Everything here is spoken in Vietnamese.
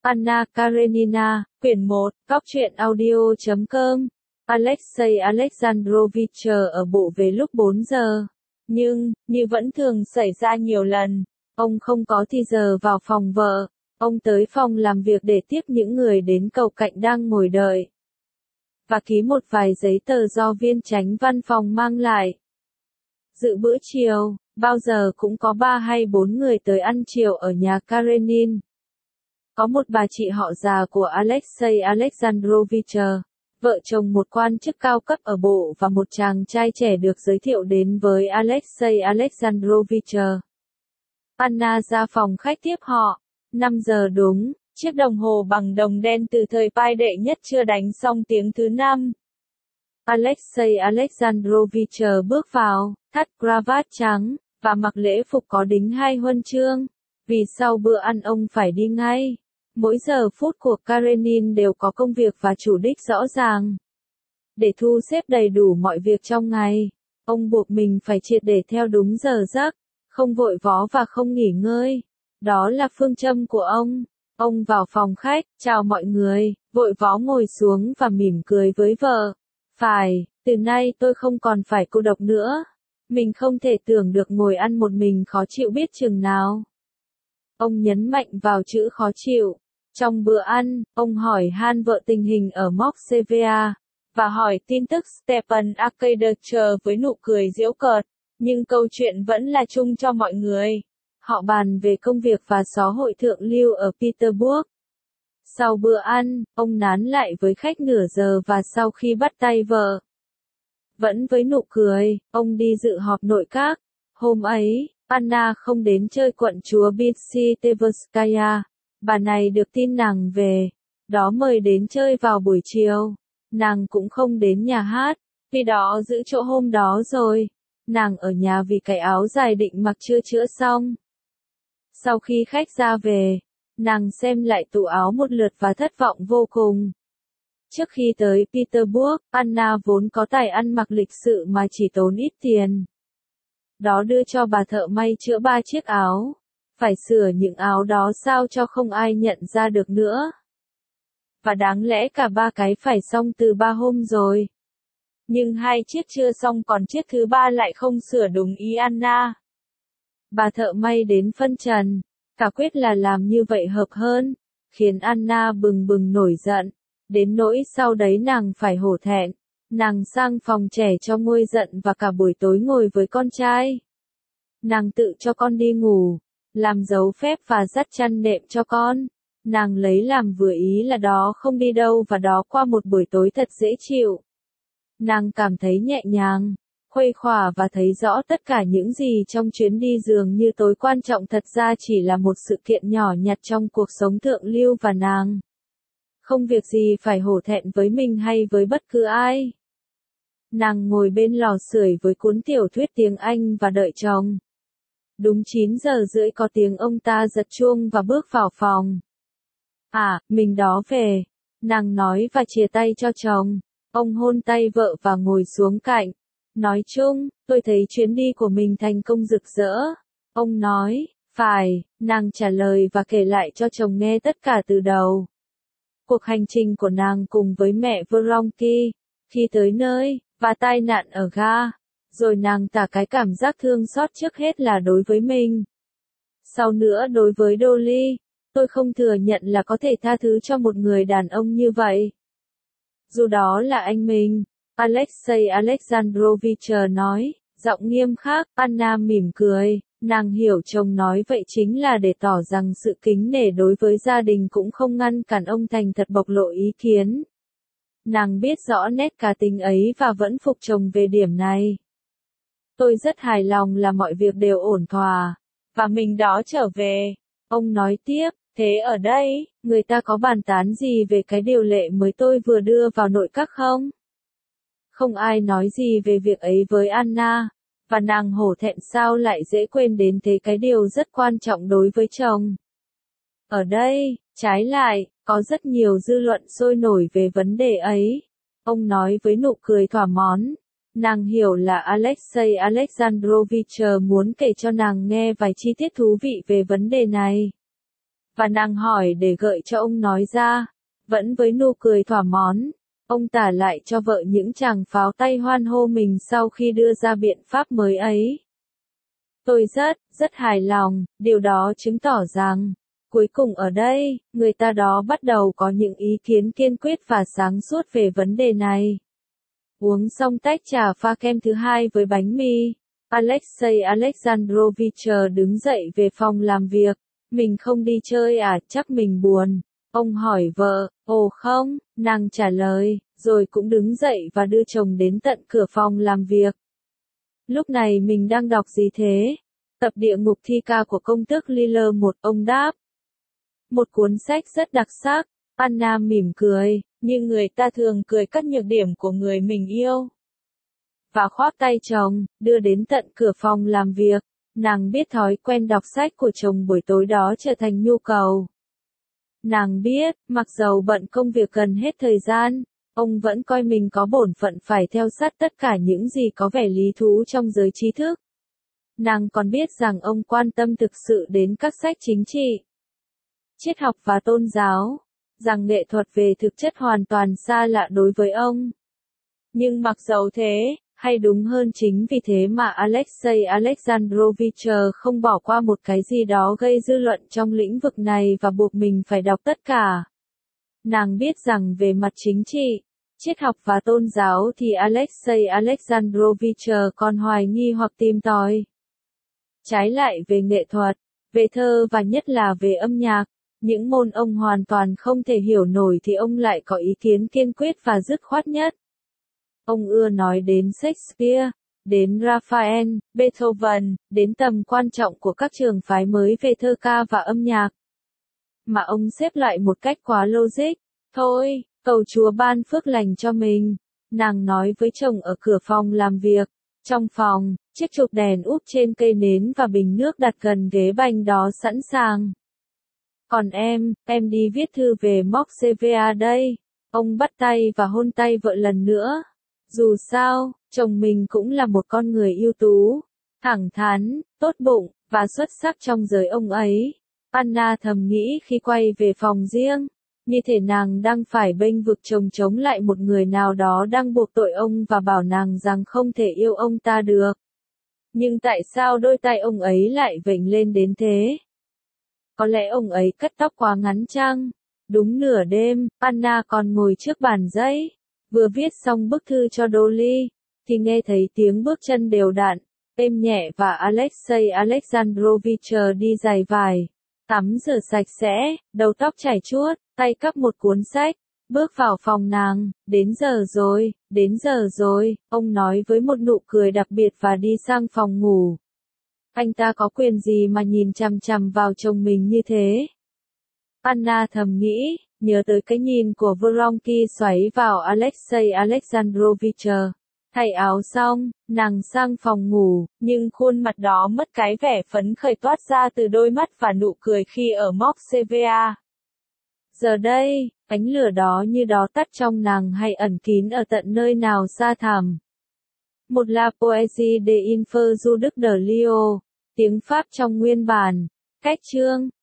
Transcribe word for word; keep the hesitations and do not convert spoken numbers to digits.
Anna Karenina, quyển một, góc truyện audio chấm com. Alexei Alexandrovich chờ ở bộ về lúc bốn giờ. Nhưng, như vẫn thường xảy ra nhiều lần, ông không có thì giờ vào phòng vợ. Ông tới phòng làm việc để tiếp những người đến cầu cạnh đang ngồi đợi. Và ký một vài giấy tờ do viên chánh văn phòng mang lại. Dự bữa chiều, bao giờ cũng có ba hay bốn người tới ăn chiều ở nhà Karenin. Có một bà chị họ già của Alexei Alexandrovich, vợ chồng một quan chức cao cấp ở bộ và một chàng trai trẻ được giới thiệu đến với Alexei Alexandrovich. Anna ra phòng khách tiếp họ. năm giờ đúng, chiếc đồng hồ bằng đồng đen từ thời pai đệ nhất chưa đánh xong tiếng thứ năm. Alexei Alexandrovich bước vào, thắt cravat trắng, và mặc lễ phục có đính hai huân chương. Vì sau bữa ăn ông phải đi ngay. Mỗi giờ phút của Karenin đều có công việc và chủ đích rõ ràng. Để thu xếp đầy đủ mọi việc trong ngày, ông buộc mình phải triệt để theo đúng giờ giấc, không vội vó và không nghỉ ngơi. Đó là phương châm của ông. Ông vào phòng khách, chào mọi người, vội vó ngồi xuống và mỉm cười với vợ. Phải, từ nay tôi không còn phải cô độc nữa. Mình không thể tưởng được ngồi ăn một mình khó chịu biết chừng nào. Ông nhấn mạnh vào chữ khó chịu. Trong bữa ăn, ông hỏi han vợ tình hình ở Moskva, và hỏi tin tức Stepan Arkadyevich với nụ cười giễu cợt, nhưng câu chuyện vẫn là chung cho mọi người. Họ bàn về công việc và xó hội thượng lưu ở Petersburg. Sau bữa ăn, ông nán lại với khách nửa giờ và sau khi bắt tay vợ, vẫn với nụ cười, ông đi dự họp nội các. Hôm ấy, Anna không đến chơi quận chúa Bitsy-Tverskaya. Bà này được tin nàng về, đó mời đến chơi vào buổi chiều. Nàng cũng không đến nhà hát, vì đó giữ chỗ hôm đó rồi. Nàng ở nhà vì cái áo dài định mặc chưa chữa xong. Sau khi khách ra về, nàng xem lại tủ áo một lượt và thất vọng vô cùng. Trước khi tới Petersburg, Anna vốn có tài ăn mặc lịch sự mà chỉ tốn ít tiền. Đó đưa cho bà thợ may chữa ba chiếc áo. Phải sửa những áo đó sao cho không ai nhận ra được nữa. Và đáng lẽ cả ba cái phải xong từ ba hôm rồi. Nhưng hai chiếc chưa xong còn chiếc thứ ba lại không sửa đúng ý Anna. Bà thợ may đến phân trần, cả quyết là làm như vậy hợp hơn, khiến Anna bừng bừng nổi giận, đến nỗi sau đấy nàng phải hổ thẹn. Nàng sang phòng trẻ cho nguôi giận và cả buổi tối ngồi với con trai. Nàng tự cho con đi ngủ, làm dấu phép và dắt chăn nệm cho con. Nàng lấy làm vừa ý là đó không đi đâu và đó qua một buổi tối thật dễ chịu. Nàng cảm thấy nhẹ nhàng, khuây khỏa và thấy rõ tất cả những gì trong chuyến đi dường như tối quan trọng thật ra chỉ là một sự kiện nhỏ nhặt trong cuộc sống thượng lưu và nàng. Không việc gì phải hổ thẹn với mình hay với bất cứ ai. Nàng ngồi bên lò sưởi với cuốn tiểu thuyết tiếng Anh và đợi chồng. Đúng chín giờ rưỡi có tiếng ông ta giật chuông và bước vào phòng. À, mình đó về. Nàng nói và chìa tay cho chồng. Ông hôn tay vợ và ngồi xuống cạnh. Nói chung, tôi thấy chuyến đi của mình thành công rực rỡ. Ông nói, phải, nàng trả lời và kể lại cho chồng nghe tất cả từ đầu. Cuộc hành trình của nàng cùng với mẹ Vronky, khi tới nơi, và tai nạn ở ga. Rồi nàng tả cái cảm giác thương xót trước hết là đối với mình. Sau nữa đối với Dolly, tôi không thừa nhận là có thể tha thứ cho một người đàn ông như vậy. Dù đó là anh mình, Alexei Alexandrovich nói, giọng nghiêm khắc. Anna mỉm cười, nàng hiểu chồng nói vậy chính là để tỏ rằng sự kính nể đối với gia đình cũng không ngăn cản ông thành thật bộc lộ ý kiến. Nàng biết rõ nét cá tính ấy và vẫn phục chồng về điểm này. Tôi rất hài lòng là mọi việc đều ổn thỏa, và mình đó trở về. Ông nói tiếp, thế ở đây, người ta có bàn tán gì về cái điều lệ mới tôi vừa đưa vào nội các không? Không ai nói gì về việc ấy với Anna, và nàng hổ thẹn sao lại dễ quên đến thế cái điều rất quan trọng đối với chồng. Ở đây, trái lại, có rất nhiều dư luận sôi nổi về vấn đề ấy. Ông nói với nụ cười thỏa mãn. Nàng hiểu là Alexei Alexandrovich muốn kể cho nàng nghe vài chi tiết thú vị về vấn đề này. và nàng hỏi để gợi cho ông nói ra. Vẫn với nụ cười thỏa mãn, ông tả lại cho vợ những tràng pháo tay hoan hô mình sau khi đưa ra biện pháp mới ấy. Tôi rất, rất hài lòng, điều đó chứng tỏ rằng, cuối cùng ở đây, người ta đó bắt đầu có những ý kiến kiên quyết và sáng suốt về vấn đề này. Uống xong tách trà pha kem thứ hai với bánh mì, Alexei Alexandrovich đứng dậy về phòng làm việc. Mình không đi chơi à, chắc mình buồn. Ông hỏi vợ, ồ không, nàng trả lời, rồi cũng đứng dậy và đưa chồng đến tận cửa phòng làm việc. Lúc này mình đang đọc gì thế? Tập địa ngục thi ca của công tước Liller một, ông đáp. Một cuốn sách rất đặc sắc. Anna mỉm cười, như người ta thường cười các nhược điểm của người mình yêu. Và khoác tay chồng, đưa đến tận cửa phòng làm việc. Nàng biết thói quen đọc sách của chồng buổi tối đó trở thành nhu cầu. Nàng biết, mặc dầu bận công việc gần hết thời gian, ông vẫn coi mình có bổn phận phải theo sát tất cả những gì có vẻ lý thú trong giới trí thức. Nàng còn biết rằng ông quan tâm thực sự đến các sách chính trị, triết học và tôn giáo, rằng nghệ thuật về thực chất hoàn toàn xa lạ đối với ông. Nhưng mặc dầu thế, hay đúng hơn chính vì thế mà Alexei Alexandrovich không bỏ qua một cái gì đó gây dư luận trong lĩnh vực này và buộc mình phải đọc tất cả. Nàng biết rằng về mặt chính trị, triết học và tôn giáo thì Alexei Alexandrovich còn hoài nghi hoặc tìm tòi. Trái lại về nghệ thuật, về thơ và nhất là về âm nhạc, những môn ông hoàn toàn không thể hiểu nổi thì ông lại có ý kiến kiên quyết và dứt khoát nhất. Ông ưa nói đến Shakespeare, đến Raphael, Beethoven, đến tầm quan trọng của các trường phái mới về thơ ca và âm nhạc. Mà ông xếp lại một cách quá logic. Thôi, cầu Chúa ban phước lành cho mình. Nàng nói với chồng ở cửa phòng làm việc. Trong phòng, chiếc chụp đèn úp trên cây nến và bình nước đặt gần ghế bành đó sẵn sàng. Còn em, em đi viết thư về Moskva đây. Ông bắt tay và hôn tay vợ lần nữa. Dù sao, chồng mình cũng là một con người ưu tú, thẳng thắn, tốt bụng, và xuất sắc trong giới ông ấy. Anna thầm nghĩ khi quay về phòng riêng, như thể nàng đang phải bênh vực chồng chống lại một người nào đó đang buộc tội ông và bảo nàng rằng không thể yêu ông ta được. Nhưng tại sao đôi tay ông ấy lại vểnh lên đến thế? Có lẽ ông ấy cắt tóc quá ngắn chăng? Đúng nửa đêm, Anna còn ngồi trước bàn giấy, vừa viết xong bức thư cho Dolly, thì nghe thấy tiếng bước chân đều đặn, êm nhẹ và Alexei Alexandrovich đi giày vải, tắm rửa sạch sẽ, đầu tóc chải chuốt, tay cắp một cuốn sách, bước vào phòng nàng. Đến giờ rồi, đến giờ rồi, ông nói với một nụ cười đặc biệt và đi sang phòng ngủ. Anh ta có quyền gì mà nhìn chằm chằm vào chồng mình như thế? Anna thầm nghĩ, nhớ tới cái nhìn của Vronsky xoáy vào Alexei Alexandrovich. Thay áo xong, nàng sang phòng ngủ, nhưng khuôn mặt đó mất cái vẻ phấn khởi toát ra từ đôi mắt và nụ cười khi ở Moskva. Giờ đây, ánh lửa đó như đó tắt trong nàng hay ẩn kín ở tận nơi nào xa thẳm. Một La Poésie de Infer du Đức de Lio, tiếng Pháp trong nguyên bản, cách chương.